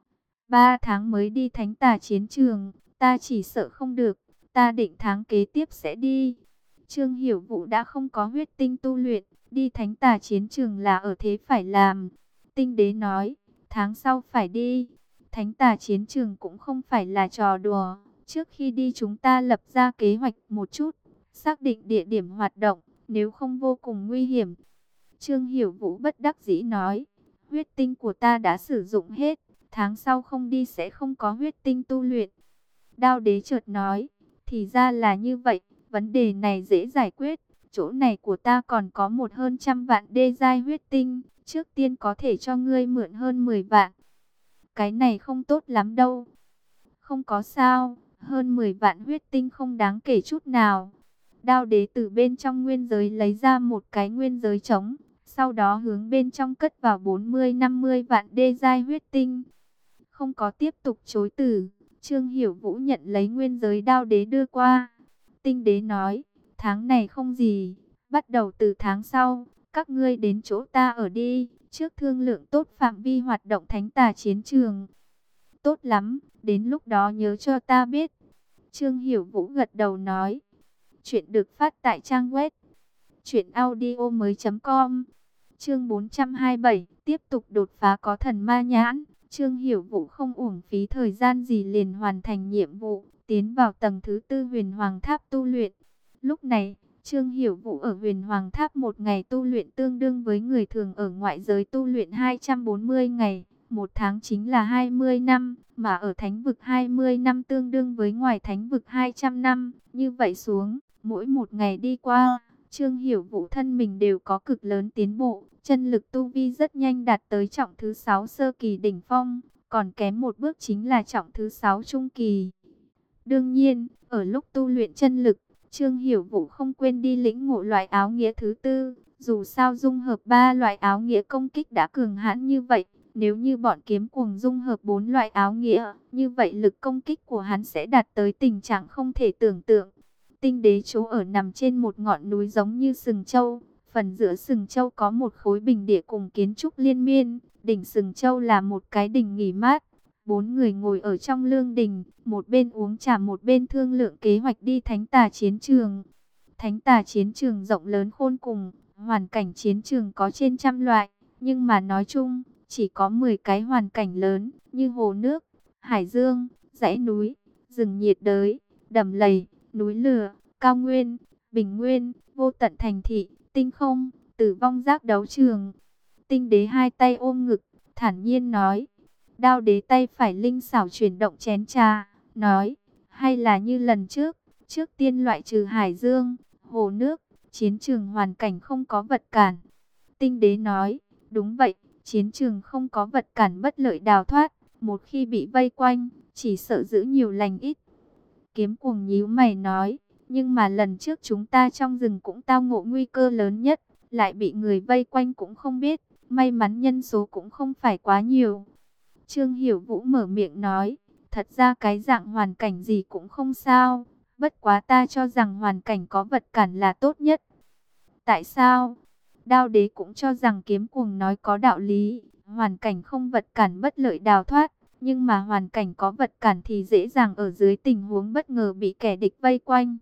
Ba tháng mới đi thánh tà chiến trường, ta chỉ sợ không được, ta định tháng kế tiếp sẽ đi. Trương Hiểu Vũ đã không có huyết tinh tu luyện, đi thánh tà chiến trường là ở thế phải làm. Tinh đế nói, tháng sau phải đi. Thánh tà chiến trường cũng không phải là trò đùa. Trước khi đi chúng ta lập ra kế hoạch một chút, xác định địa điểm hoạt động, nếu không vô cùng nguy hiểm. Trương Hiểu Vũ bất đắc dĩ nói, huyết tinh của ta đã sử dụng hết, tháng sau không đi sẽ không có huyết tinh tu luyện. Đao đế chợt nói, thì ra là như vậy, vấn đề này dễ giải quyết. Chỗ này của ta còn có một hơn trăm vạn đê giai huyết tinh, trước tiên có thể cho ngươi mượn hơn mười vạn. Cái này không tốt lắm đâu. Không có sao, hơn mười vạn huyết tinh không đáng kể chút nào. Đao đế từ bên trong nguyên giới lấy ra một cái nguyên giới trống, sau đó hướng bên trong cất vào bốn mươi năm mươi vạn đê giai huyết tinh. Không có tiếp tục chối từ, Trương Hiểu Vũ nhận lấy nguyên giới đao đế đưa qua. Tinh đế nói, tháng này không gì, bắt đầu từ tháng sau, các ngươi đến chỗ ta ở đi, trước thương lượng tốt phạm vi hoạt động thánh tà chiến trường. Tốt lắm, đến lúc đó nhớ cho ta biết. Trương Hiểu Vũ gật đầu nói. Chuyện được phát tại trang web truyện audio mới chấm com. Chương bốn trăm hai mươi bảy, tiếp tục đột phá có thần ma nhãn. Trương Hiểu Vũ không uổng phí thời gian gì liền hoàn thành nhiệm vụ, tiến vào tầng thứ tư Huyền Hoàng Tháp tu luyện. Lúc này, Trương Hiểu Vũ ở Huyền Hoàng Tháp một ngày tu luyện tương đương với người thường ở ngoại giới tu luyện hai trăm bốn mươi ngày, một tháng chính là hai mươi năm, mà ở thánh vực hai mươi năm tương đương với ngoài thánh vực hai trăm năm. Như vậy xuống, mỗi một ngày đi qua, Trương Hiểu Vũ thân mình đều có cực lớn tiến bộ, chân lực tu vi rất nhanh đạt tới trọng thứ sáu sơ kỳ đỉnh phong, còn kém một bước chính là trọng thứ sáu trung kỳ. Đương nhiên, ở lúc tu luyện chân lực, Trương Hiểu Vũ không quên đi lĩnh ngộ loại áo nghĩa thứ tư, dù sao dung hợp ba loại áo nghĩa công kích đã cường hãn như vậy, nếu như bọn kiếm cuồng dung hợp bốn loại áo nghĩa, như vậy lực công kích của hắn sẽ đạt tới tình trạng không thể tưởng tượng. Tinh đế chỗ ở nằm trên một ngọn núi giống như sừng châu, phần giữa sừng châu có một khối bình địa cùng kiến trúc liên miên, đỉnh sừng châu là một cái đình nghỉ mát. Bốn người ngồi ở trong lương đình, một bên uống trà một bên thương lượng kế hoạch đi thánh tà chiến trường. Thánh tà chiến trường rộng lớn khôn cùng, hoàn cảnh chiến trường có trên trăm loại, nhưng mà nói chung, chỉ có mười cái hoàn cảnh lớn, như hồ nước, hải dương, dãy núi, rừng nhiệt đới, đầm lầy, núi lửa, cao nguyên, bình nguyên, vô tận thành thị, tinh không, tử vong giác đấu trường. Tinh đế hai tay ôm ngực, thản nhiên nói. Đao đế tay phải linh xảo chuyển động chén trà, nói, hay là như lần trước, trước tiên loại trừ hải dương, hồ nước, chiến trường hoàn cảnh không có vật cản. Tinh đế nói, đúng vậy, chiến trường không có vật cản bất lợi đào thoát, một khi bị vây quanh, chỉ sợ giữ nhiều lành ít. Kiếm cuồng nhíu mày nói, nhưng mà lần trước chúng ta trong rừng cũng tao ngộ nguy cơ lớn nhất, lại bị người vây quanh cũng không biết, may mắn nhân số cũng không phải quá nhiều. Trương Hiểu Vũ mở miệng nói, thật ra cái dạng hoàn cảnh gì cũng không sao, bất quá ta cho rằng hoàn cảnh có vật cản là tốt nhất. Tại sao? Đao đế cũng cho rằng kiếm cuồng nói có đạo lý, hoàn cảnh không vật cản bất lợi đào thoát, nhưng mà hoàn cảnh có vật cản thì dễ dàng ở dưới tình huống bất ngờ bị kẻ địch vây quanh.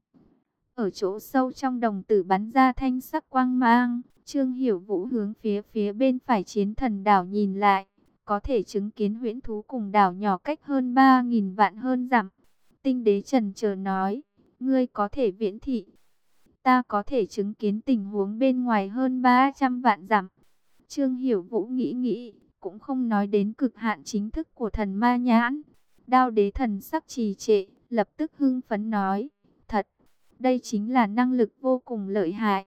Ở chỗ sâu trong đồng tử bắn ra thanh sắc quang mang, Trương Hiểu Vũ hướng phía phía bên phải chiến thần đảo nhìn lại, có thể chứng kiến huyễn thú cùng đảo nhỏ cách hơn ba nghìn vạn hơn dặm. Tinh đế trần chờ nói, ngươi có thể viễn thị, ta có thể chứng kiến tình huống bên ngoài hơn ba trăm vạn dặm. Trương Hiểu Vũ nghĩ nghĩ, cũng không nói đến cực hạn chính thức của thần ma nhãn. Đao đế thần sắc trì trệ, lập tức hưng phấn nói, thật, đây chính là năng lực vô cùng lợi hại.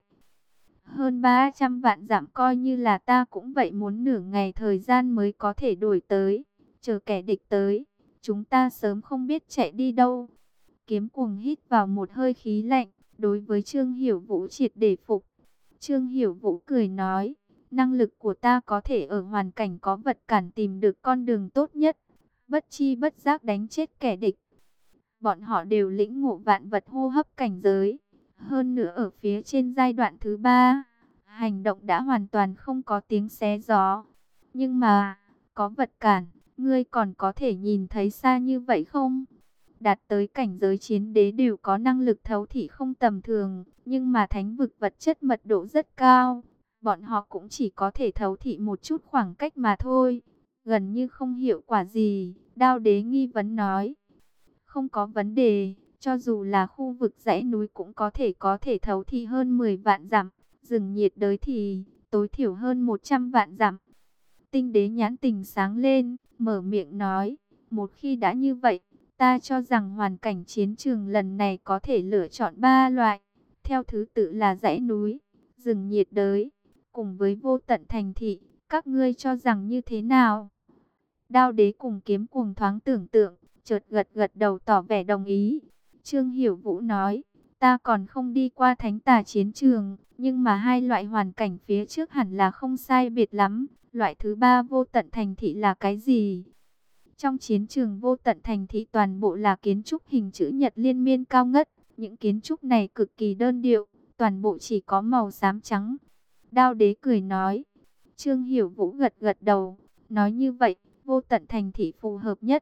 Hơn ba trăm vạn dặm coi như là ta cũng vậy muốn nửa ngày thời gian mới có thể đuổi tới. Chờ kẻ địch tới, chúng ta sớm không biết chạy đi đâu. Kiếm cuồng hít vào một hơi khí lạnh, đối với Trương Hiểu Vũ triệt để phục. Trương Hiểu Vũ cười nói, năng lực của ta có thể ở hoàn cảnh có vật cản tìm được con đường tốt nhất, bất chi bất giác đánh chết kẻ địch. bọn họ đều lĩnh ngộ vạn vật hô hấp cảnh giới. Hơn nữa ở phía trên giai đoạn thứ ba, hành động đã hoàn toàn không có tiếng xé gió. Nhưng mà, có vật cản, ngươi còn có thể nhìn thấy xa như vậy không? Đạt tới cảnh giới chiến đế đều có năng lực thấu thị không tầm thường, nhưng mà thánh vực vật chất mật độ rất cao. Bọn họ cũng chỉ có thể thấu thị một chút khoảng cách mà thôi, gần như không hiệu quả gì. Đao đế nghi vấn nói, không có vấn đề, cho dù là khu vực dãy núi cũng có thể có thể thấu thị hơn mười vạn dặm, rừng nhiệt đới thì tối thiểu hơn một trăm vạn dặm. Tinh đế nhãn tình sáng lên, mở miệng nói, một khi đã như vậy, ta cho rằng hoàn cảnh chiến trường lần này có thể lựa chọn ba loại, theo thứ tự là dãy núi, rừng nhiệt đới, cùng với vô tận thành thị, các ngươi cho rằng như thế nào? Đao đế cùng kiếm cuồng thoáng tưởng tượng, chợt gật gật đầu tỏ vẻ đồng ý. Trương Hiểu Vũ nói, ta còn không đi qua thánh tà chiến trường, nhưng mà hai loại hoàn cảnh phía trước hẳn là không sai biệt lắm. Loại thứ ba vô tận thành thị là cái gì? Trong chiến trường vô tận thành thị toàn bộ là kiến trúc hình chữ nhật liên miên cao ngất. Những kiến trúc này cực kỳ đơn điệu, toàn bộ chỉ có màu xám trắng. Đao đế cười nói. Trương Hiểu Vũ gật gật đầu, nói như vậy, vô tận thành thị phù hợp nhất.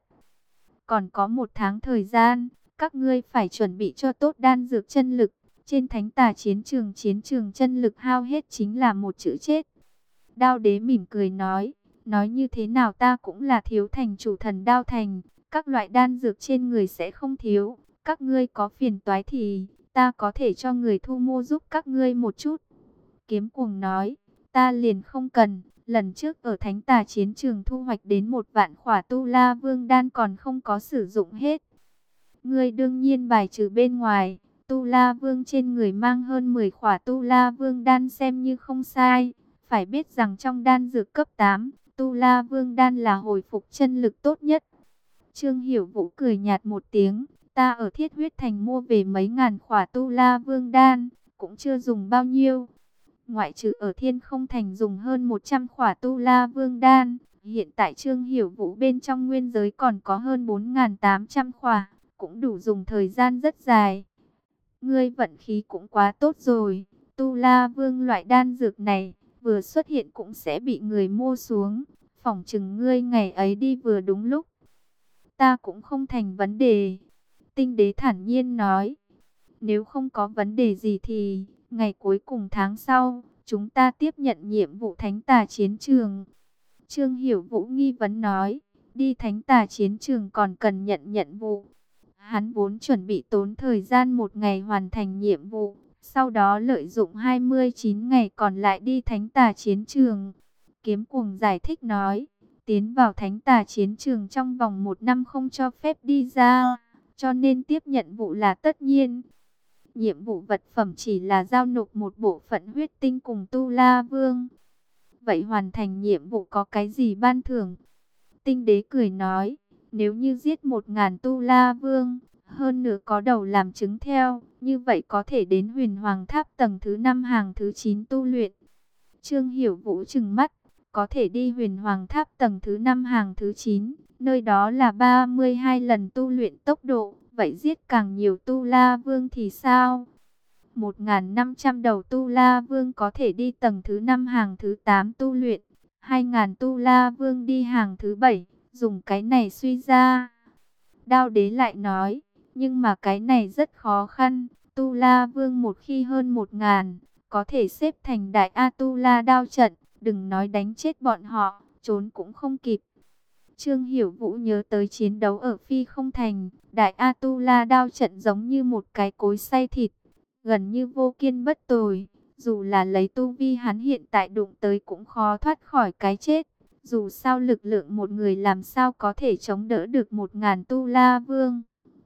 Còn có một tháng thời gian, các ngươi phải chuẩn bị cho tốt đan dược chân lực. Trên thánh tà chiến trường, chiến trường chân lực hao hết chính là một chữ chết. Đao đế mỉm cười nói, nói như thế nào ta cũng là thiếu thành chủ thần Đao Thành, các loại đan dược trên người sẽ không thiếu. Các ngươi có phiền toái thì ta có thể cho người thu mua giúp các ngươi một chút. Kiếm cuồng nói, ta liền không cần. Lần trước ở thánh tà chiến trường thu hoạch đến một vạn khỏa tu la vương đan còn không có sử dụng hết. Ngươi đương nhiên bài trừ bên ngoài, tu la vương trên người mang hơn mười khỏa tu la vương đan xem như không sai. Phải biết rằng trong đan dược cấp tám, tu la vương đan là hồi phục chân lực tốt nhất. Trương Hiểu Vũ cười nhạt một tiếng, ta ở Thiết Huyết Thành mua về mấy ngàn khỏa tu la vương đan, cũng chưa dùng bao nhiêu. Ngoại trừ ở Thiên Không Thành dùng hơn một trăm khỏa tu la vương đan, hiện tại Trương Hiểu Vũ bên trong nguyên giới còn có hơn bốn nghìn tám trăm khỏa, cũng đủ dùng thời gian rất dài. Ngươi vận khí cũng quá tốt rồi, tu la vương loại đan dược này, vừa xuất hiện cũng sẽ bị người mua xuống, phỏng chừng ngươi ngày ấy đi vừa đúng lúc. Ta cũng không thành vấn đề, Tinh đế thản nhiên nói. Nếu không có vấn đề gì thì, ngày cuối cùng tháng sau, chúng ta tiếp nhận nhiệm vụ thánh tà chiến trường. Trương Hiểu Vũ nghi vấn nói, đi thánh tà chiến trường còn cần nhận nhận vụ. Hắn vốn chuẩn bị tốn thời gian một ngày hoàn thành nhiệm vụ, sau đó lợi dụng hai mươi chín ngày còn lại đi thánh tà chiến trường. Kiếm cuồng giải thích nói, tiến vào thánh tà chiến trường trong vòng một năm không cho phép đi ra, cho nên tiếp nhận vụ là tất nhiên. Nhiệm vụ vật phẩm chỉ là giao nộp một bộ phận huyết tinh cùng tu la vương. Vậy hoàn thành nhiệm vụ có cái gì ban thưởng? Tinh đế cười nói, nếu như giết một ngàn tu la vương, hơn nữa có đầu làm chứng theo, như vậy có thể đến huyền hoàng tháp tầng thứ năm hàng thứ chín tu luyện. Trương Hiểu Vũ trừng mắt, có thể đi huyền hoàng tháp tầng thứ năm hàng thứ chín, nơi đó là ba mươi hai lần tu luyện tốc độ, vậy giết càng nhiều tu la vương thì sao? một nghìn năm trăm đầu tu la vương có thể đi tầng thứ năm hàng thứ tám tu luyện, hai nghìn tu la vương đi hàng thứ bảy, dùng cái này suy ra. Đao đế lại nói, nhưng mà cái này rất khó khăn, tu la vương một khi hơn một ngàn, có thể xếp thành đại A-tu-la đao trận, đừng nói đánh chết bọn họ, trốn cũng không kịp. Trương Hiểu Vũ nhớ tới chiến đấu ở Phi Không Thành, đại A-tu-la đao trận giống như một cái cối xay thịt, gần như vô kiên bất tồi, dù là lấy tu vi hắn hiện tại đụng tới cũng khó thoát khỏi cái chết. Dù sao lực lượng một người làm sao có thể chống đỡ được một ngàn tu la vương.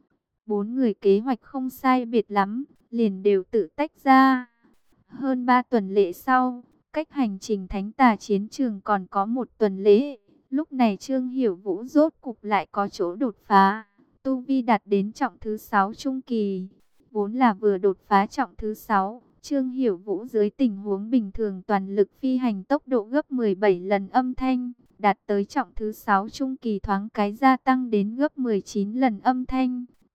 Bốn người kế hoạch không sai biệt lắm, liền đều tự tách ra. Hơn ba tuần lễ sau, cách hành trình thánh tà chiến trường còn có một tuần lễ. Lúc này Trương Hiểu Vũ rốt cục lại có chỗ đột phá. Tu vi đạt đến trọng thứ sáu trung kỳ. Vốn là vừa đột phá trọng thứ sáu. Trương Hiểu Vũ dưới tình huống bình thường toàn lực phi hành tốc độ gấp mười bảy lần âm thanh. Đạt tới trọng thứ sáu trung kỳ thoáng cái gia tăng đến gấp mười chín lần âm thanh.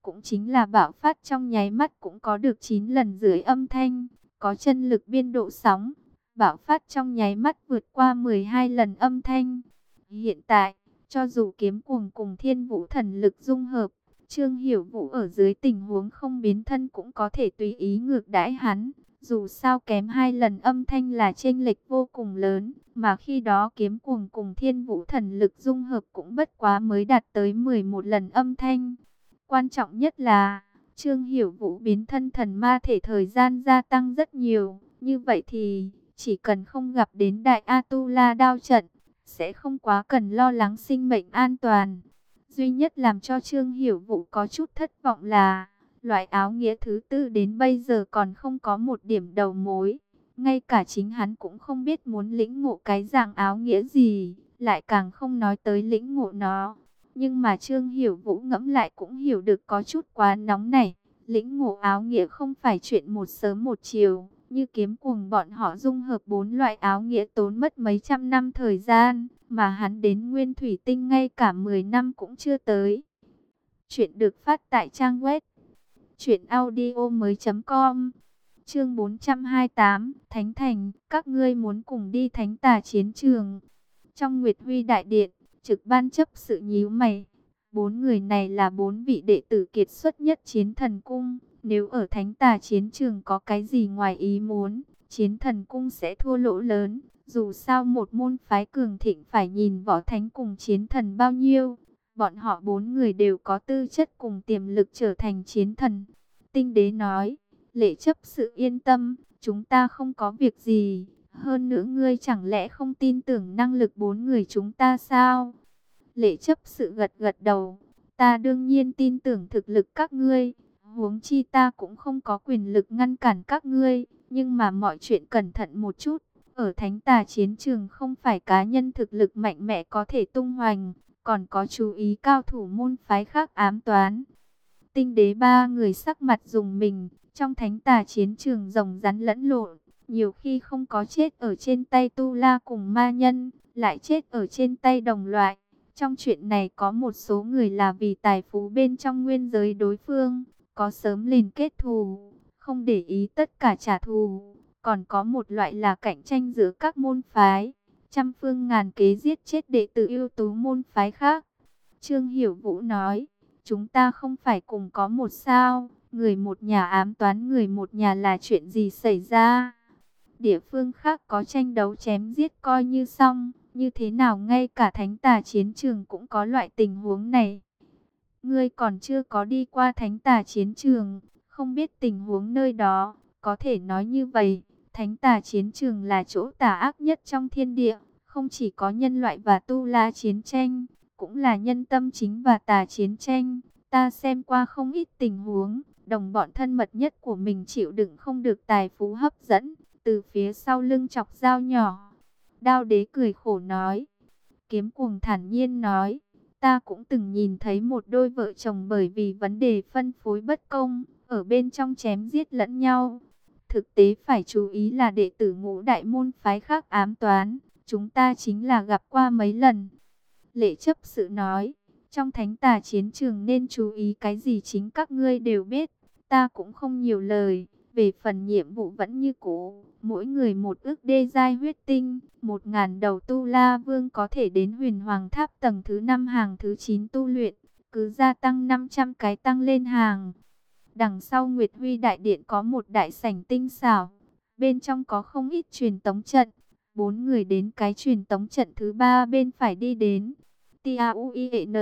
cũng chính là bạo phát trong nháy mắt cũng có được chín lần dưới âm thanh, có chân lực biên độ sóng, bạo phát trong nháy mắt vượt qua mười hai lần âm thanh. Hiện tại, cho dù kiếm cuồng cùng thiên vũ thần lực dung hợp, Trương Hiểu Vũ ở dưới tình huống không biến thân cũng có thể tùy ý ngược đãi hắn. Dù sao kém hai lần âm thanh là chênh lệch vô cùng lớn, mà khi đó kiếm cuồng cùng thiên vũ thần lực dung hợp cũng bất quá mới đạt tới mười một lần âm thanh. Quan trọng nhất là, Trương Hiểu Vũ biến thân thần ma thể thời gian gia tăng rất nhiều. Như vậy thì, chỉ cần không gặp đến Đại Atula đao trận, sẽ không quá cần lo lắng sinh mệnh an toàn. Duy nhất làm cho Trương Hiểu Vũ có chút thất vọng là, loại áo nghĩa thứ tư đến bây giờ còn không có một điểm đầu mối. Ngay cả chính hắn cũng không biết muốn lĩnh ngộ cái dạng áo nghĩa gì, lại càng không nói tới lĩnh ngộ nó. Nhưng mà Trương Hiểu Vũ ngẫm lại cũng hiểu được có chút quá nóng này. Lĩnh ngộ áo nghĩa không phải chuyện một sớm một chiều. Như kiếm cuồng bọn họ dung hợp bốn loại áo nghĩa tốn mất mấy trăm năm thời gian. Mà hắn đến Nguyên Thủy Tinh ngay cả mười năm cũng chưa tới. Chuyện được phát tại trang web truyện audio mới chấm com. Chương bốn trăm hai mươi tám, Thánh Thành, các ngươi muốn cùng đi Thánh Tà chiến trường. Trong Nguyệt Huy đại điện, Trực Ban chấp sự nhíu mày. Bốn người này là bốn vị đệ tử kiệt xuất nhất Chiến Thần Cung, nếu ở Thánh Tà chiến trường có cái gì ngoài ý muốn, Chiến Thần Cung sẽ thua lỗ lớn. Dù sao một môn phái cường thịnh phải nhìn võ thánh cùng chiến thần bao nhiêu. Bọn họ bốn người đều có tư chất cùng tiềm lực trở thành chiến thần. Tinh Đế nói, Lệ chấp sự yên tâm, chúng ta không có việc gì. Hơn nữa ngươi chẳng lẽ không tin tưởng năng lực bốn người chúng ta sao? Lệ chấp sự gật gật đầu, ta đương nhiên tin tưởng thực lực các ngươi. Huống chi ta cũng không có quyền lực ngăn cản các ngươi. Nhưng mà mọi chuyện cẩn thận một chút. Ở Thánh Tà chiến trường không phải cá nhân thực lực mạnh mẽ có thể tung hoành, còn có chú ý cao thủ môn phái khác ám toán. Tinh Đế ba người sắc mặt rùng mình, trong Thánh Tà chiến trường rồng rắn lẫn lộn, nhiều khi không có chết ở trên tay tu la cùng ma nhân, lại chết ở trên tay đồng loại. Trong chuyện này có một số người là vì tài phú bên trong nguyên giới đối phương, có sớm liền kết thù, không để ý tất cả trả thù. Còn có một loại là cạnh tranh giữa các môn phái, trăm phương ngàn kế giết chết đệ tử ưu tú môn phái khác. Trương Hiểu Vũ nói, chúng ta không phải cùng có một sao, người một nhà ám toán người một nhà là chuyện gì xảy ra. Địa phương khác có tranh đấu chém giết coi như xong, như thế nào ngay cả Thánh Tà chiến trường cũng có loại tình huống này. Ngươi còn chưa có đi qua Thánh Tà chiến trường, không biết tình huống nơi đó, có thể nói như vậy. Thánh Tà chiến trường là chỗ tà ác nhất trong thiên địa, không chỉ có nhân loại và tu la chiến tranh, cũng là nhân tâm chính và tà chiến tranh. Ta xem qua không ít tình huống, đồng bọn thân mật nhất của mình chịu đựng không được tài phú hấp dẫn, từ phía sau lưng chọc dao nhỏ. Đao Đế cười khổ nói. Kiếm Cuồng thản nhiên nói, ta cũng từng nhìn thấy một đôi vợ chồng bởi vì vấn đề phân phối bất công, ở bên trong chém giết lẫn nhau. Thực tế phải chú ý là đệ tử ngũ đại môn phái khác ám toán, chúng ta chính là gặp qua mấy lần. Lệ chấp sự nói, trong Thánh Tà chiến trường nên chú ý cái gì chính các ngươi đều biết, ta cũng không nhiều lời. Về phần nhiệm vụ vẫn như cũ, mỗi người một ước đê giai huyết tinh, một ngàn đầu tu la vương có thể đến huyền hoàng tháp tầng thứ năm hàng thứ chín tu luyện, cứ gia tăng năm trăm cái tăng lên hàng. Đằng sau Nguyệt Huy đại điện có một đại sảnh tinh xảo, bên trong có không ít truyền tống trận, bốn người đến cái truyền tống trận thứ ba bên phải đi đến. T A U I E N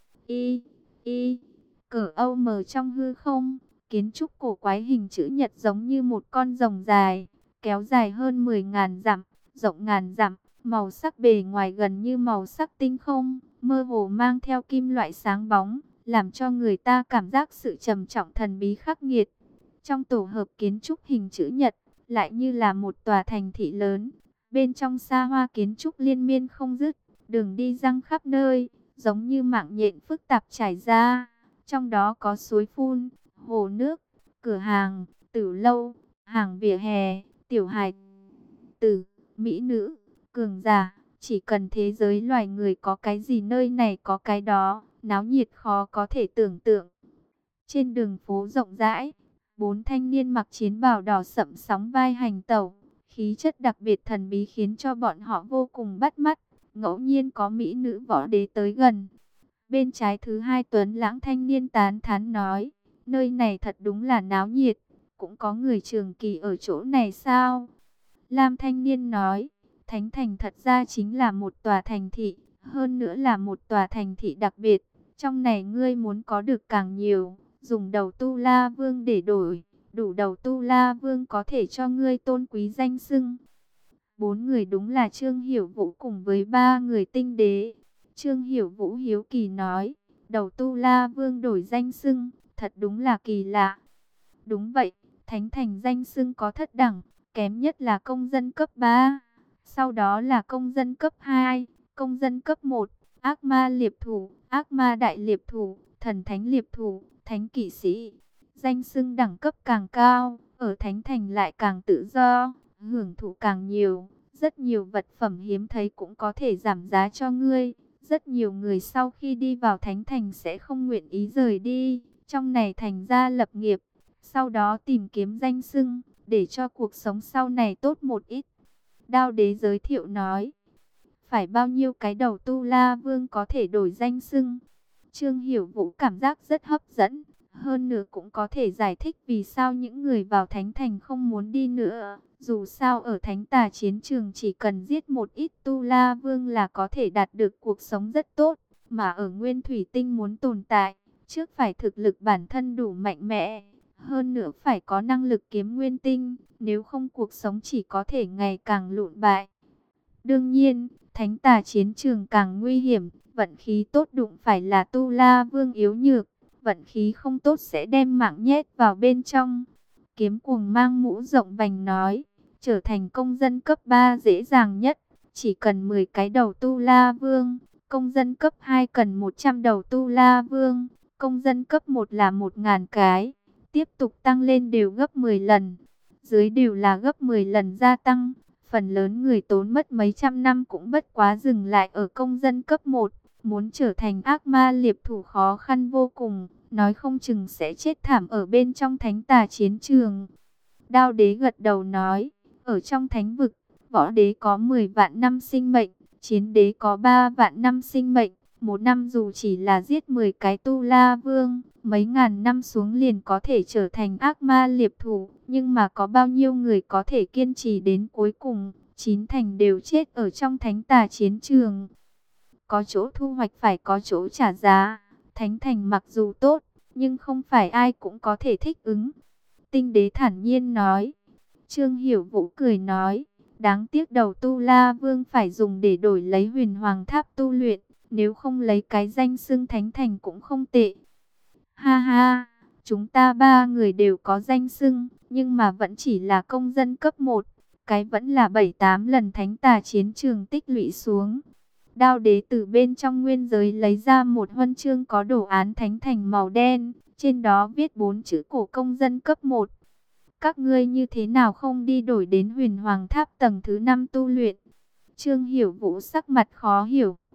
I I cỡ Âu mờ trong hư không. Kiến trúc cổ quái hình chữ nhật giống như một con rồng dài, kéo dài hơn mười ngàn dặm, rộng ngàn dặm, màu sắc bề ngoài gần như màu sắc tinh không, mơ hồ mang theo kim loại sáng bóng, làm cho người ta cảm giác sự trầm trọng thần bí khắc nghiệt. Trong tổ hợp kiến trúc hình chữ nhật, lại như là một tòa thành thị lớn, bên trong xa hoa kiến trúc liên miên không dứt, đường đi răng khắp nơi, giống như mạng nhện phức tạp trải ra, trong đó có suối phun, hồ nước, cửa hàng, tử lâu, hàng vỉa hè, tiểu hài tử, mỹ nữ, cường giả. Chỉ cần thế giới loài người có cái gì nơi này có cái đó, náo nhiệt khó có thể tưởng tượng. Trên đường phố rộng rãi, bốn thanh niên mặc chiến bào đỏ sẫm sóng vai hành tẩu, khí chất đặc biệt thần bí khiến cho bọn họ vô cùng bắt mắt. Ngẫu nhiên có mỹ nữ võ đế tới gần. Bên trái thứ hai tuấn lãng thanh niên tán thán nói, nơi này thật đúng là náo nhiệt, cũng có người trường kỳ ở chỗ này sao? Lam thanh niên nói, Thánh Thành thật ra chính là một tòa thành thị, hơn nữa là một tòa thành thị đặc biệt. Trong này ngươi muốn có được càng nhiều, dùng đầu Tu La Vương để đổi, đủ đầu Tu La Vương có thể cho ngươi tôn quý danh xưng. Bốn người đúng là Trương Hiểu Vũ cùng với ba người tinh đế. Trương Hiểu Vũ hiếu kỳ nói, đầu Tu La Vương đổi danh xưng, thật đúng là kỳ lạ. Đúng vậy, Thánh Thành danh xưng có thất đẳng, kém nhất là công dân cấp ba, sau đó là công dân cấp hai, công dân cấp một, ác ma liệp thủ, ác ma đại liệp thủ, thần thánh liệp thủ, thánh kỵ sĩ. Danh xưng đẳng cấp càng cao, ở Thánh Thành lại càng tự do, hưởng thụ càng nhiều. Rất nhiều vật phẩm hiếm thấy cũng có thể giảm giá cho ngươi. Rất nhiều người sau khi đi vào Thánh Thành sẽ không nguyện ý rời đi, trong này thành ra lập nghiệp, sau đó tìm kiếm danh xưng, để cho cuộc sống sau này tốt một ít. Đao đế giới thiệu nói, phải bao nhiêu cái đầu Tu La Vương có thể đổi danh xưng? Trương Hiểu Vũ cảm giác rất hấp dẫn, hơn nữa cũng có thể giải thích vì sao những người vào Thánh Thành không muốn đi nữa. Dù sao ở Thánh Tà chiến trường chỉ cần giết một ít Tu La Vương là có thể đạt được cuộc sống rất tốt, mà ở Nguyên Thủy Tinh muốn tồn tại, trước phải thực lực bản thân đủ mạnh mẽ, hơn nữa phải có năng lực kiếm nguyên tinh, nếu không cuộc sống chỉ có thể ngày càng lụn bại. Đương nhiên, Thánh Tà chiến trường càng nguy hiểm, vận khí tốt đụng phải là Tu La Vương yếu nhược, vận khí không tốt sẽ đem mạng nhét vào bên trong. Kiếm Cuồng mang mũ rộng vành nói, trở thành công dân cấp ba dễ dàng nhất, chỉ cần mười cái đầu Tu La Vương, công dân cấp hai cần một trăm đầu Tu La Vương, công dân cấp một là một nghìn cái, tiếp tục tăng lên đều gấp mười lần, dưới đều là gấp mười lần gia tăng. Phần lớn người tốn mất mấy trăm năm cũng bất quá dừng lại ở công dân cấp một, muốn trở thành ác ma liệp thủ khó khăn vô cùng, nói không chừng sẽ chết thảm ở bên trong Thánh Tà chiến trường. Đao đế gật đầu nói, ở trong thánh vực, võ đế có mười vạn năm sinh mệnh, chiến đế có ba vạn năm sinh mệnh, một năm dù chỉ là giết mười cái Tu La Vương, mấy ngàn năm xuống liền có thể trở thành ác ma liệp thủ, nhưng mà có bao nhiêu người có thể kiên trì đến cuối cùng, chín thành đều chết ở trong Thánh Tà chiến trường. Có chỗ thu hoạch phải có chỗ trả giá, Thánh Thành mặc dù tốt, nhưng không phải ai cũng có thể thích ứng. Tinh đế thản nhiên nói. Trương Hiểu Vũ cười nói, đáng tiếc đầu Tu La Vương phải dùng để đổi lấy Huyền Hoàng Tháp tu luyện, nếu không lấy cái danh xưng Thánh Thành cũng không tệ. Ha ha, chúng ta ba người đều có danh xưng, nhưng mà vẫn chỉ là công dân cấp một, cái vẫn là bảy tám lần Thánh Tà chiến trường tích lũy xuống. Đao đế từ bên trong nguyên giới lấy ra một huân chương có đồ án Thánh Thành màu đen, trên đó viết bốn chữ cổ công dân cấp một. Các ngươi như thế nào không đi đổi đến Huyền Hoàng Tháp tầng thứ năm tu luyện? Trương Hiểu Vũ sắc mặt khó hiểu.